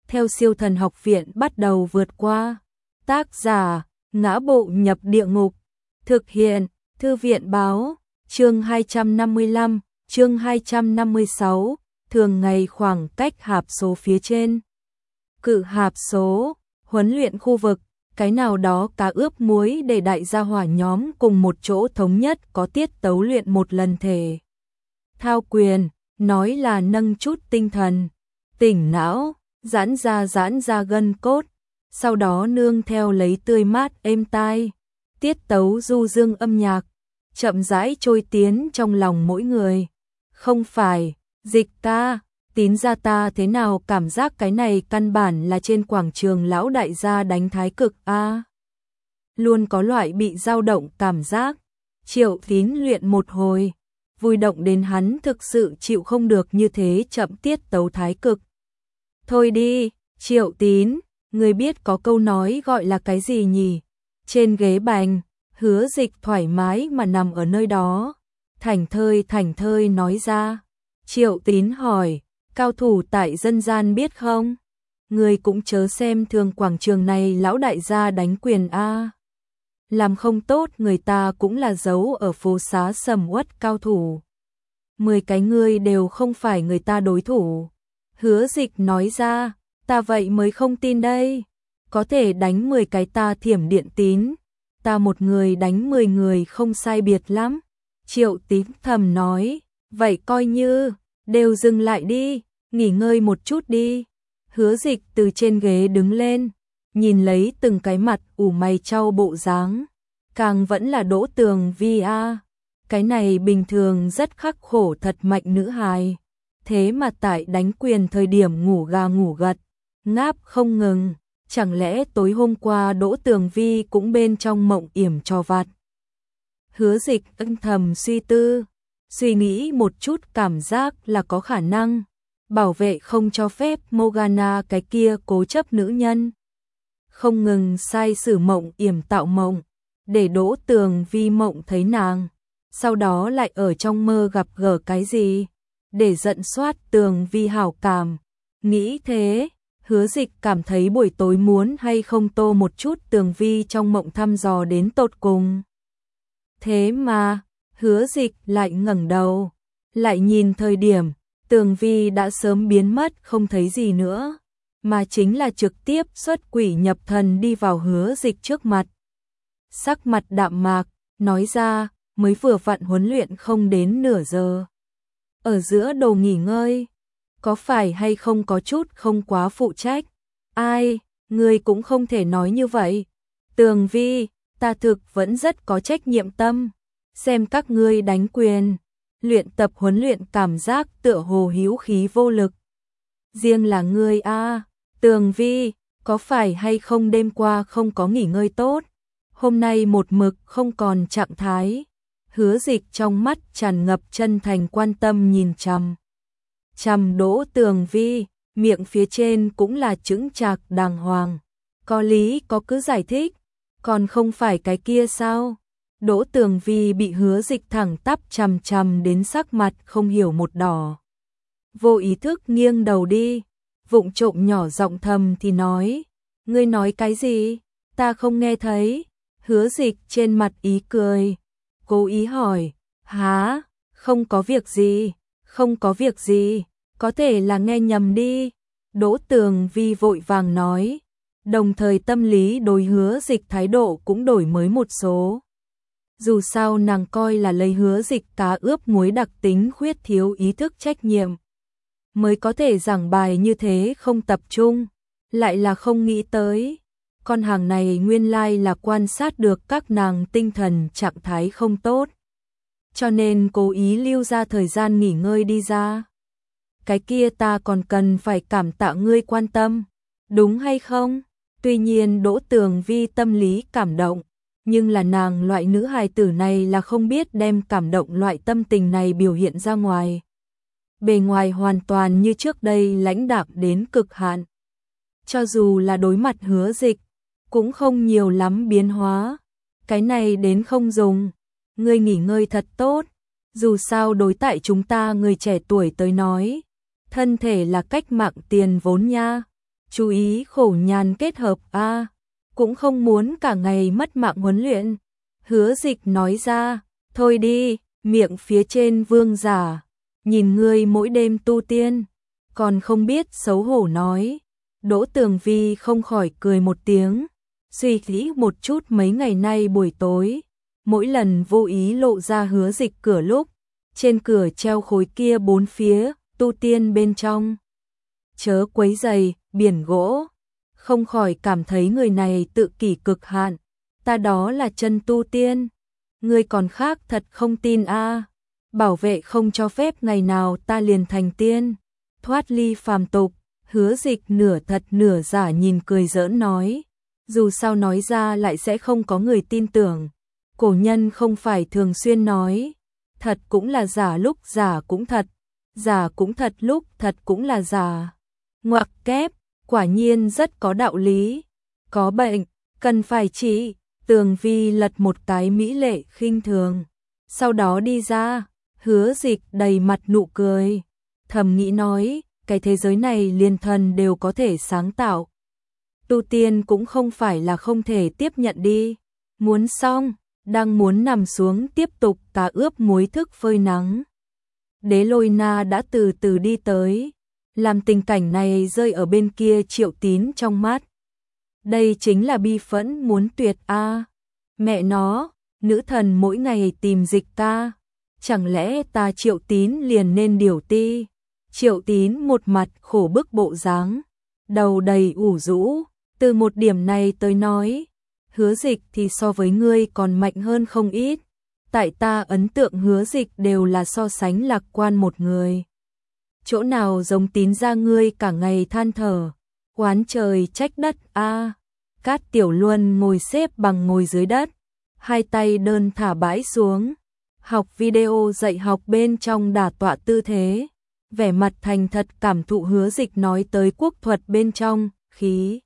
theo Siêu Thần Học Viện bắt đầu vượt qua. Tác giả: Ngã Bộ Nhập Địa Ngục. Thực hiện: Thư viện báo. Chương 255, chương 256, thường ngày khoảng cách hạp số phía trên. Cự hạp số, huấn luyện khu vực, cái nào đó cá ướp muối để đại gia hỏa nhóm cùng một chỗ thống nhất có tiết tấu luyện một lần thể. Thao quyền, nói là nâng chút tinh thần, tỉnh não, giãn ra gân cốt, sau đó nương theo lấy tươi mát êm tai, tiết tấu du dương âm nhạc, chậm rãi trôi tiến trong lòng mỗi người. Không phải, Dịch ca, Tín gia ta thế nào cảm giác cái này căn bản là trên quảng trường lão đại gia đánh thái cực a. Luôn có loại bị dao động cảm giác. Triệu Tín luyện một hồi, vui động đến hắn thực sự chịu không được như thế chậm tiết tấu thái cực. Thôi đi, Triệu Tín, người biết có câu nói gọi là cái gì nhỉ? Trên ghế bành, Hứa Dịch thoải mái mà nằm ở nơi đó, thảnh thơi nói ra. Triệu Tín hỏi, cao thủ tại dân gian biết không? Người cũng chớ xem thường quảng trường này lão đại gia đánh quyền a. Làm không tốt người ta cũng là giấu ở phố xá sầm uất cao thủ. 10 cái ngươi đều không phải người ta đối thủ. Hứa Dịch nói ra, ta vậy mới không tin đây. Có thể đánh 10 cái ta Thiểm Điện Tín, ta một người đánh 10 người không sai biệt lắm. Triệu Tín thầm nói, vậy coi như, đều dừng lại đi, nghỉ ngơi một chút đi. Hứa Dịch từ trên ghế đứng lên, nhìn lấy từng cái mặt ủ mày chau bộ dáng, càng vẫn là Đỗ Tường Vi a. Cái này bình thường rất khắc khổ thật mạnh nữ hài, thế mà tại đánh quyền thời điểm ngủ gà ngủ gật, ngáp không ngừng, chẳng lẽ tối hôm qua Đỗ Tường Vi cũng bên trong mộng yểm trò vặt. Hứa Dịch âm thầm suy tư, suy nghĩ một chút cảm giác là có khả năng bảo vệ không cho phép Morgana cái kia cố chấp nữ nhân không ngừng sai sử mộng yểm tạo mộng, để Đỗ Tường Vi mộng thấy nàng, sau đó lại ở trong mơ gặp gỡ cái gì, để giận soát Tường Vi hảo cảm. Nghĩ thế, Hứa Dịch cảm thấy buổi tối muốn hay không tô một chút Tường Vi trong mộng thăm dò đến tột cùng. Thế mà, Hứa Dịch lại ngẩng đầu, lại nhìn thời điểm, Tường Vi đã sớm biến mất không thấy gì nữa, mà chính là trực tiếp xuất quỷ nhập thần đi vào Hứa Dịch trước mặt. Sắc mặt đạm mạc, nói ra, mới vừa vặn huấn luyện không đến nửa giờ. Ở giữa đồ nghỉ ngơi, có phải hay không có chút không quá phụ trách? Ai, ngươi cũng không thể nói như vậy. Tường Vi, ta thực vẫn rất có trách nhiệm tâm. Xem các ngươi đánh quyền, luyện tập huấn luyện cảm giác tựa hồ hữu khí vô lực. Riêng là ngươi a, Tường Vi, có phải hay không đêm qua không có nghỉ ngơi tốt? Hôm nay một mực không còn trạng thái. Hứa Dịch trong mắt tràn ngập chân thành quan tâm nhìn chằm Đỗ Tường Vi, miệng phía trên cũng là chững chạc đàng hoàng. Có lý có cứ giải thích, còn không phải cái kia sao? Đỗ Tường Vi bị Hứa Dịch thẳng tắp chằm đến sắc mặt không hiểu một đỏ. Vô ý thức nghiêng đầu đi, vụng trộm nhỏ giọng thầm thì nói, ngươi nói cái gì? Ta không nghe thấy. Hứa Dịch trên mặt ý cười, cố ý hỏi, há, không có việc gì, không có việc gì, có thể là nghe nhầm đi. Đỗ Tường Vi vội vàng nói, đồng thời tâm lý đối Hứa Dịch thái độ cũng đổi mới một số. Dù sao nàng coi là lấy Hứa Dịch cá ướp muối đặc tính khuyết thiếu ý thức trách nhiệm, mới có thể giảng bài như thế không tập trung, lại là không nghĩ tới. Con hàng này nguyên lai là quan sát được các nàng tinh thần trạng thái không tốt, cho nên cố ý lưu ra thời gian nghỉ ngơi đi ra. Cái kia ta còn cần phải cảm tạ ngươi quan tâm, đúng hay không? Tuy nhiên Đỗ Tường Vi tâm lý cảm động, nhưng là nàng loại nữ hài tử này là không biết đem cảm động loại tâm tình này biểu hiện ra ngoài. Bề ngoài hoàn toàn như trước đây lãnh đạm đến cực hạn. Cho dù là đối mặt Hứa Dịch, cũng không nhiều lắm biến hóa. Cái này đến không dùng, ngươi nghỉ ngơi thật tốt. Dù sao đối tại chúng ta người trẻ tuổi tới nói, thân thể là cách mạng tiền vốn nha. chú ý khổ nhàn kết hợp a, cũng không muốn cả ngày mất mạng huấn luyện. Hứa Dịch nói ra, thôi đi, miệng phía trên vương giả, nhìn ngươi mỗi đêm tu tiên, còn không biết xấu hổ nói. Đỗ Tường Vi không khỏi cười một tiếng, suy nghĩ một chút mấy ngày nay buổi tối, mỗi lần vô ý lộ ra Hứa Dịch cửa lúc, trên cửa treo khối kia bốn phía, tu tiên bên trong. Chớ quấy rầy, biển gỗ, không khỏi cảm thấy người này tự kỷ cực hạn, ta đó là chân tu tiên, ngươi còn khác thật không tin a. Bảo vệ không cho phép ngày nào ta liền thành tiên, thoát ly phàm tục. Hứa Dịch nửa thật nửa giả nhìn cười giỡn nói, dù sao nói ra lại sẽ không có người tin tưởng. Cổ nhân không phải thường xuyên nói, thật cũng là giả lúc giả cũng thật, giả cũng thật lúc thật cũng là giả. Ngoặc kép, quả nhiên rất có đạo lý. Có bệnh, cần phải trị. Tường Vi lật một cái mỹ lệ khinh thường, sau đó đi ra. Hứa Dịch đầy mặt nụ cười, thầm nghĩ nói, cái thế giới này liền thần đều có thể sáng tạo. Tu tiên cũng không phải là không thể tiếp nhận đi. Muốn xong, đang muốn nằm xuống tiếp tục cá ướp muối thức phơi nắng. Đế Lôi Na đã từ từ đi tới, làm tình cảnh này rơi ở bên kia Triệu Tín trong mắt. Đây chính là bi phẫn muốn tuyệt a. Mẹ nó, nữ thần mỗi ngày tìm Dịch ta, chẳng lẽ ta Triệu Tín liền nên điều ti? Triệu Tín một mặt khổ bức bộ dáng, đầu đầy ủ rũ, từ một điểm này tới nói, Hứa Dịch thì so với ngươi còn mạnh hơn không ít. Tại ta ấn tượng Hứa Dịch đều là so sánh lạc quan một người. Chỗ nào giống Tín ra ngươi cả ngày than thở, oán trời trách đất a. Cát Tiểu Luân ngồi xếp bằng ngồi dưới đất, hai tay đơn thả bãi xuống, học video dạy học bên trong đả tọa tư thế, vẻ mặt thành thật cảm thụ Hứa Dịch nói tới quốc thuật bên trong, khí.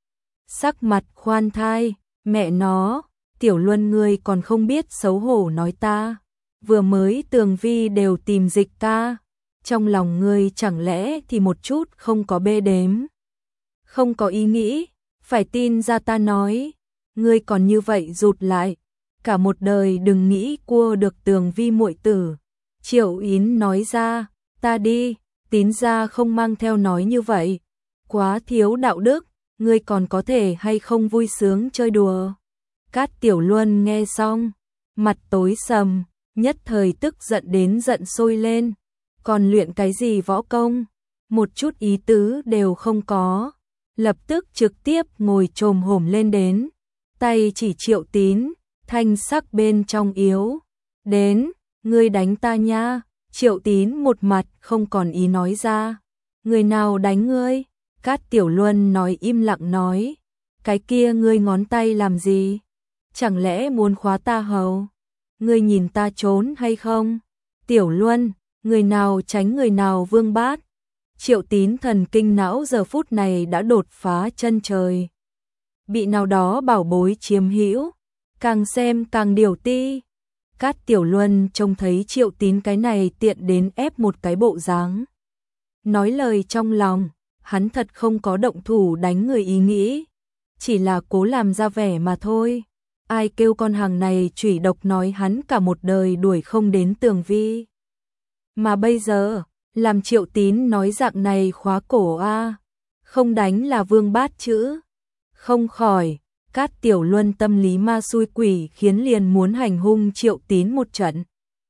Sắc mặt khoan thai, mẹ nó, Tiểu Luân ngươi còn không biết xấu hổ nói ta, vừa mới Tường Vi đều tìm Dịch ta, trong lòng ngươi chẳng lẽ thì một chút không có bê đếm, không có ý nghĩ, phải tin ra ta nói, ngươi còn như vậy rụt lại, cả một đời đừng nghĩ cua được Tường Vi muội tử. Triệu Yến nói ra, ta đi, Tín ra không mang theo nói như vậy, quá thiếu đạo đức, ngươi còn có thể hay không vui sướng chơi đùa. Cát Tiểu Luân nghe xong, mặt tối sầm, nhất thời tức giận đến giận sôi lên, còn luyện cái gì võ công, một chút ý tứ đều không có, lập tức trực tiếp ngồi chồm hổm lên đến, tay chỉ Triệu Tín, thanh sắc bên trong yếu, đến, ngươi đánh ta nha. Triệu Tín một mặt không còn ý nói ra, người nào đánh ngươi? Cát Tiểu Luân nói im lặng nói, cái kia ngươi ngón tay làm gì? Chẳng lẽ muốn khóa ta hầu? Ngươi nhìn ta trốn hay không? Tiểu Luân, người nào tránh người nào vương bát. Triệu Tín thần kinh não giờ phút này đã đột phá chân trời, bị nào đó bảo bối chiếm hữu, càng xem càng điều ti. Cát Tiểu Luân trông thấy Triệu Tín cái này tiện đến ép một cái bộ dáng, nói lời trong lòng, hắn thật không có động thủ đánh người ý nghĩ, chỉ là cố làm ra vẻ mà thôi. Ai kêu con hàng này chửi độc nói hắn cả một đời đuổi không đến Tường Vi, mà bây giờ làm Triệu Tín nói dạng này khóa cổ a, không đánh là vương bát chữ. Không khỏi, Cát Tiểu Luân tâm lý ma xui quỷ khiến liền muốn hành hung Triệu Tín một trận.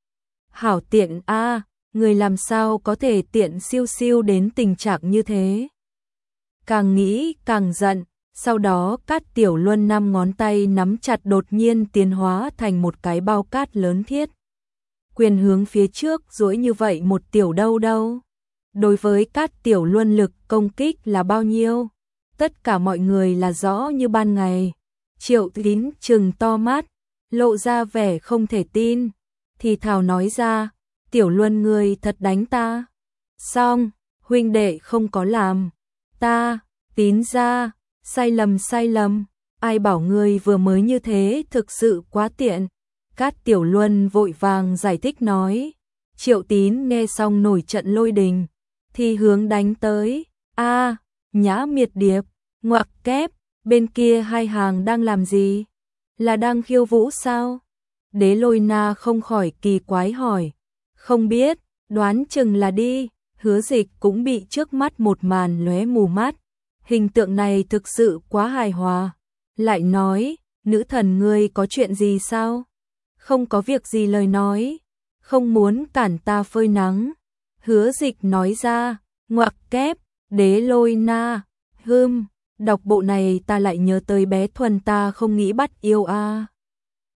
Hảo tiện a, người làm sao có thể tiện siêu siêu đến tình trạng như thế. Càng nghĩ càng giận, sau đó Cát Tiểu Luân 5 ngón tay nắm chặt đột nhiên tiến hóa thành một cái bao cát lớn thiết. Quyền hướng phía trước duỗi như vậy một tiểu đâu đâu. Đối với Cát Tiểu Luân lực công kích là bao nhiêu? Tất cả mọi người là rõ như ban ngày. Triệu Tín trừng to mắt, lộ ra vẻ không thể tin, thì thào nói ra, Tiểu Luân ngươi thật đánh ta. Xong, huynh đệ không có làm. Ta, Tín ra, sai lầm, ai bảo ngươi vừa mới như thế thực sự quá tiện. Cát Tiểu Luân vội vàng giải thích nói. Triệu Tín nghe xong nổi trận lôi đình, thì hướng đánh tới. A, Nhã Miệt Điệp, ngoặc kép, bên kia hai hàng đang làm gì? Là đang khiêu vũ sao? Đế Lôi Na không khỏi kỳ quái hỏi. Không biết, đoán chừng là đi. Hứa Dịch cũng bị trước mắt một màn lóe mù mắt. Hình tượng này thực sự quá hài hòa. Lại nói, nữ thần ngươi có chuyện gì sao? Không có việc gì lời nói. Không muốn cản ta phơi nắng. Hứa Dịch nói ra, ngoặc kép, Đế Lôi Na, đọc bộ này ta lại nhớ tới bé Thuần ta không nghĩ bắt yêu a.